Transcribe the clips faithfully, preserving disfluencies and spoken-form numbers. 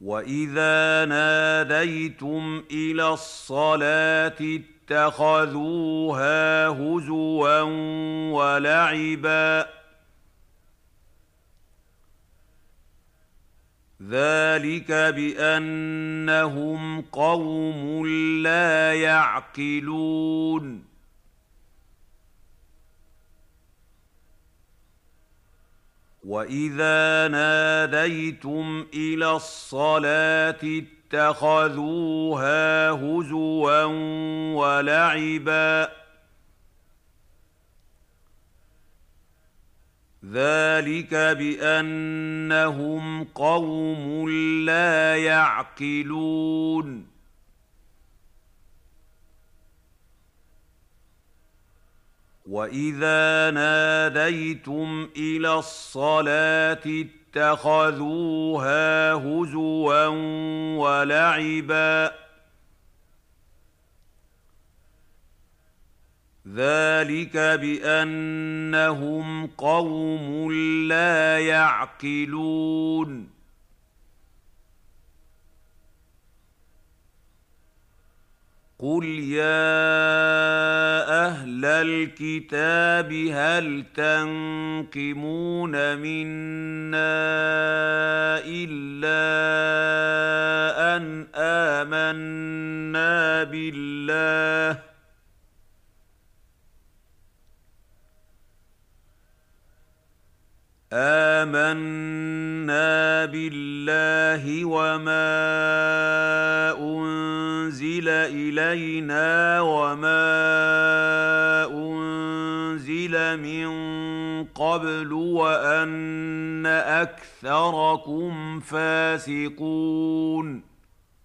وإذا ناديتم إلى الصلاة اتخذوها هزوا ولعبا ذلك بأنهم قوم لا يعقلون وإذا ناديتم إلى الصلاة اتخذوها هزوا ولعبا ذلك بأنهم قوم لا يعقلون وإذا ناديتم إلى الصلاة اتخذوها هزوا ولعبا ذلك بأنهم قوم لا يعقلون قل يا أهل الكتاب هل تنقمون منا إلا أن آمنا بالله آمنا بالله وما أنزل إلينا وما أنزل من قبل وأن أكثركم فاسقون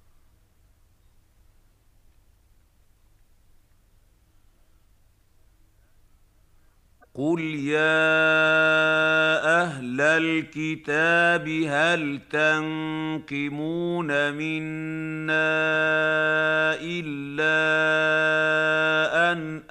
قل يا أهل الكتاب هل تنقمون منا إلا أن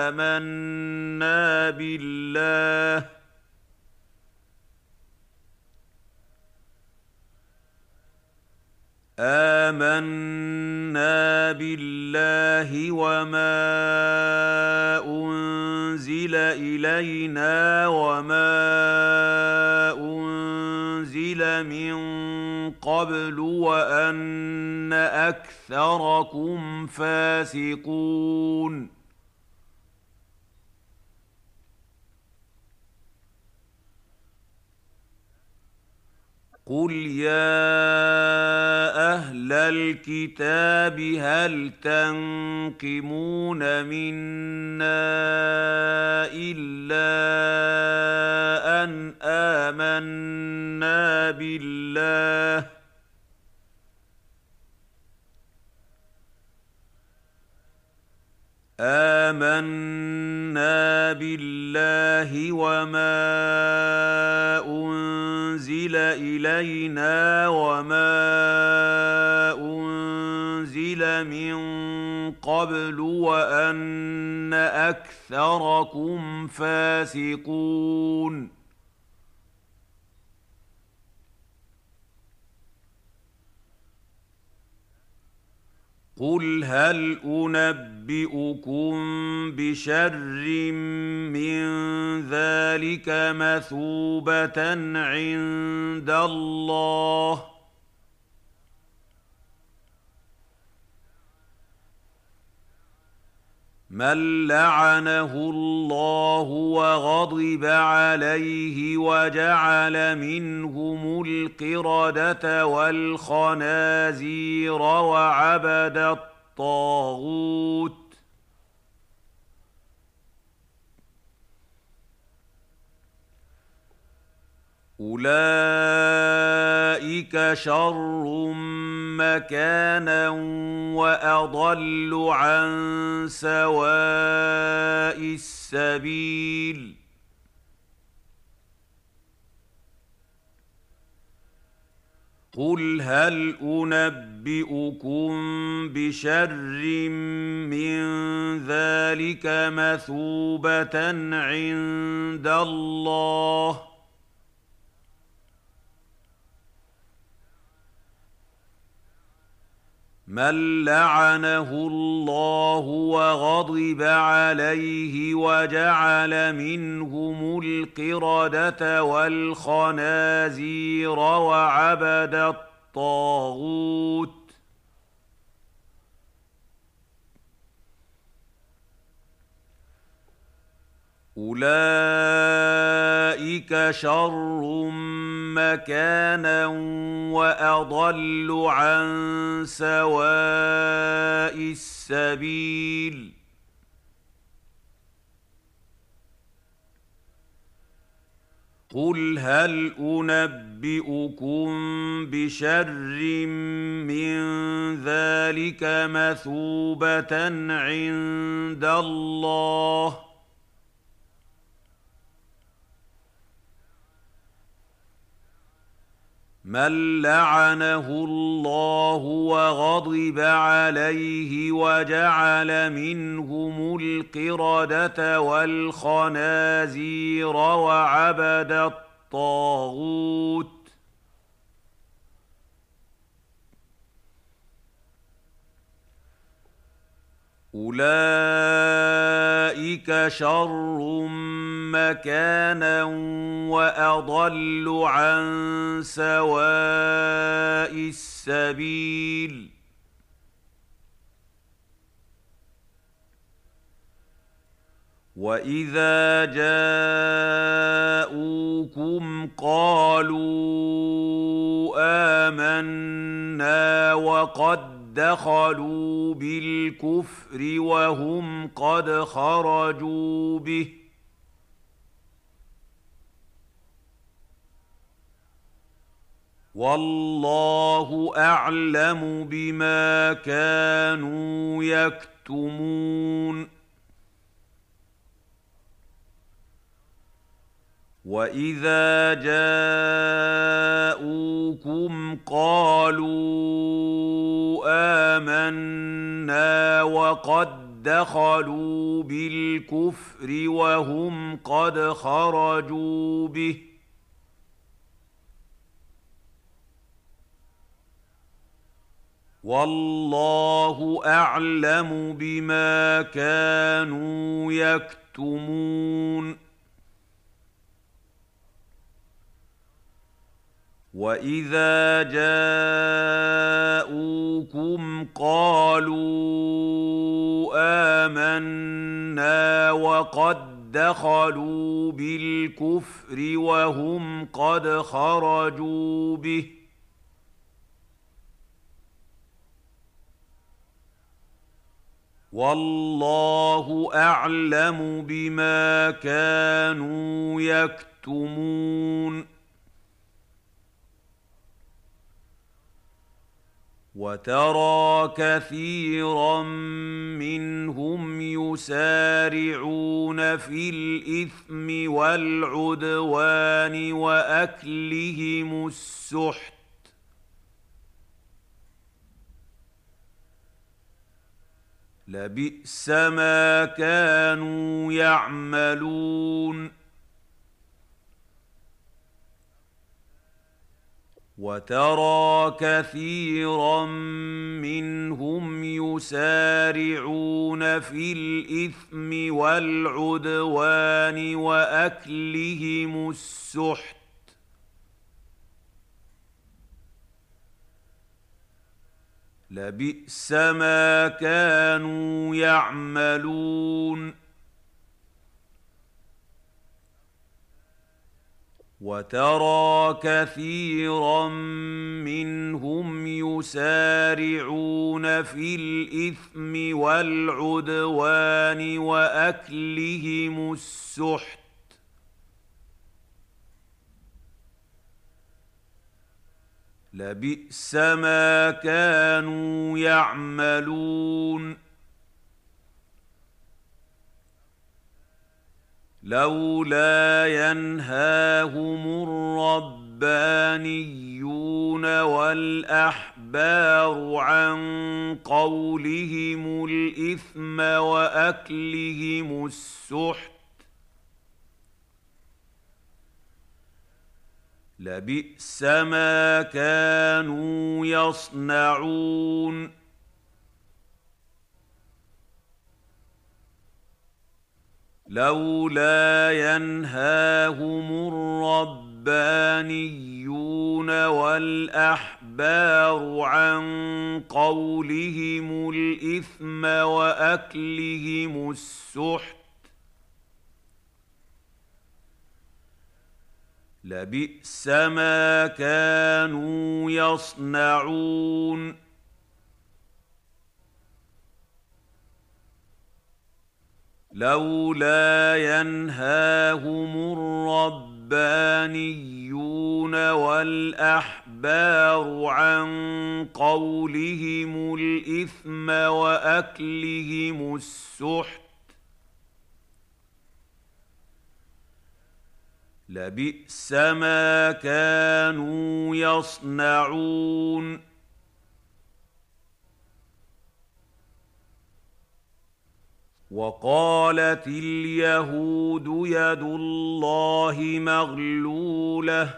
آمنا بالله آمنا بالله وما أنزل إلينا وما أنزل من قبل وأن أكثركم فاسقون قل يا أهل الكتاب هل تنقمون منا إلا أن آمنا بالله آمنا بالله وما أنزل إلينا وما أنزل من قبل وأن أكثركم فاسقون قل هل أنبئكم بشر من ذلك مثوبة عند الله من لعنه الله وغضب عليه وجعل منهم القردة والخنازير وعبد الطاغوت أولئك شر مكانا وأضل عن سواء السبيل قل هل أنبئكم بشر من ذلك مثوبة عند الله من لعنه الله وغضب عليه وجعل منهم القردة والخنازير وعبد الطاغوت أولئك شر مكانا وأضل عن سواء السبيل قل هل أنبئكم بشر من ذلك مثوبة عند الله من لعنه الله وغضب عليه وجعل منهم القردة والخنازير وعبد الطاغوت أولئك شر مكانا وأضل عن سواء السبيل وإذا جاءوكم قالوا آمنا وقد دخلوا بالكفر وهم قد خرجوا به والله أعلم بما كانوا يكتمون وإذا جاءوكم قالوا آمنا وقد دخلوا بالكفر وهم قد خرجوا به والله أعلم بما كانوا يكتمون وإذا جاءوكم قالوا آمنا وقد دخلوا بالكفر وهم قد خرجوا به والله أعلم بما كانوا يكتمون وترى كثيرا منهم يسارعون في الإثم والعدوان وأكلهم السحت لبئس ما كانوا يعملون وترى كثيرا منهم يسارعون في الإثم والعدوان وأكلهم السحت لبئس ما كانوا يعملون وترى كثيرا منهم يسارعون في الإثم والعدوان وأكلهم السحت لبئس ما كانوا يعملون لولا ينهاهم الربانيون والأحبار عن قولهم الإثم وأكلهم السحت لبئس ما كانوا يصنعون لولا ينهاهم الربانيون والأحبار عن قولهم الإثم وأكلهم السحت لبئس ما كانوا يصنعون لولا ينهاهم الربانيون والأحبار عن قولهم الإثم وأكلهم السحت لبئس ما كانوا يصنعون وقالت اليهود يد الله مغلولة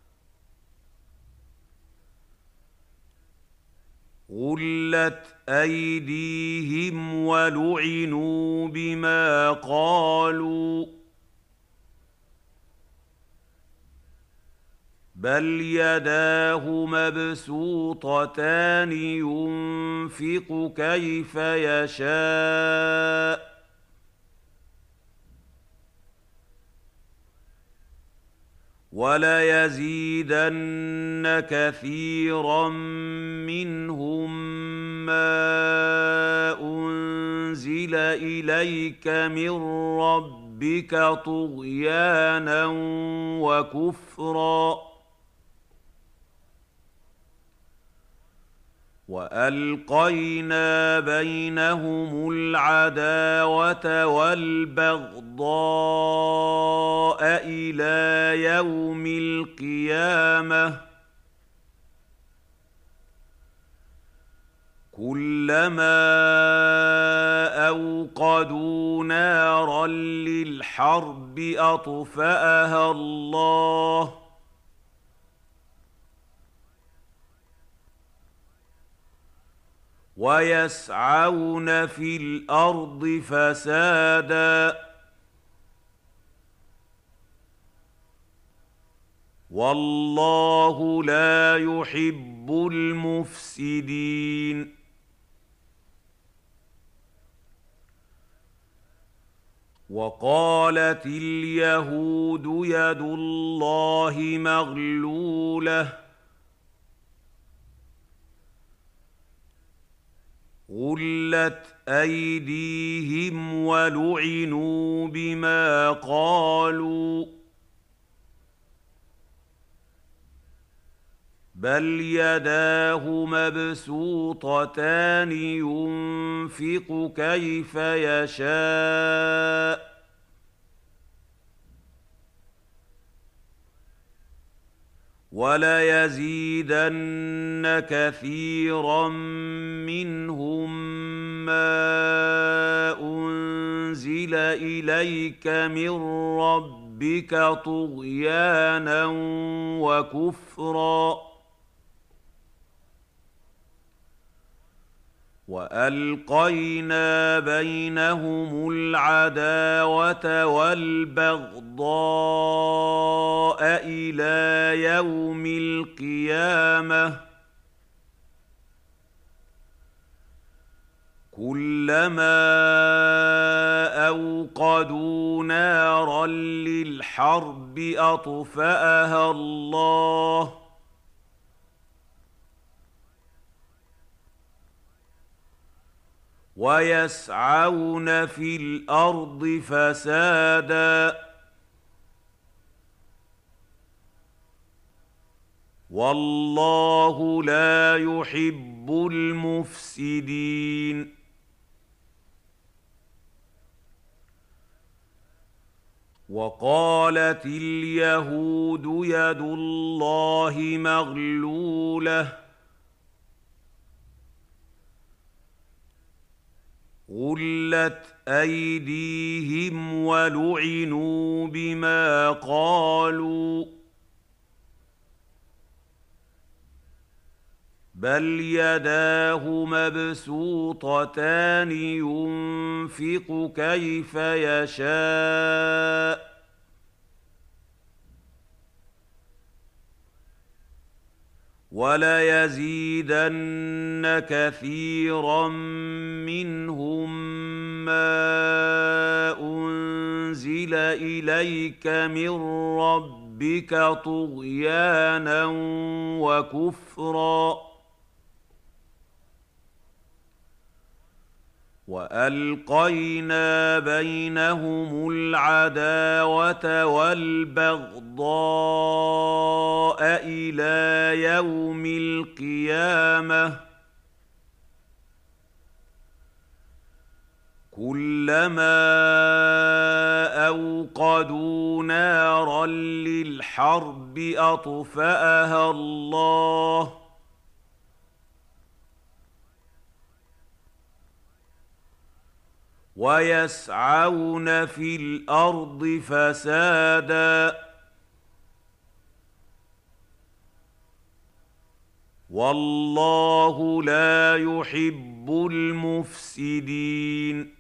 غلت أيديهم ولعنوا بما قالوا بل يداه مبسوطتان ينفق كيف يشاء وليزيدن كثيرا منهم ما أنزل إليك من ربك طغيانا وكفرا وألقينا بينهم العداوة والبغضاء إلى يوم القيامة كلما أوقدوا نارا للحرب أطفأها الله ويسعون في الأرض فسادا والله لا يحب المفسدين وقالت اليهود يد الله مغلولة غلت أيديهم ولعنوا بما قالوا بل يداه مبسوطتان ينفق كيف يشاء وليزيدن كثيرا منهم ما أنزل إليك من ربك طغيانا وكفرا وألقينا بينهم العداوة والبغضاء إلى يوم القيامة كلما أوقدوا نارا للحرب أطفأها الله ويسعون في الأرض فسادا والله لا يحب المفسدين وقالت اليهود يد الله مغلولة غلت أيديهم ولعنوا بما قالوا بل يداه مبسوطتان ينفق كيف يشاء وليزيدن كثيرا منهم ما أنزل إليك من ربك طغيانا وكفرا وألقينا بينهم العداوة والبغضاء إلى يوم القيامة كلما أوقدوا نارا للحرب أطفأها الله ويسعون في الأرض فسادا والله لا يحب المفسدين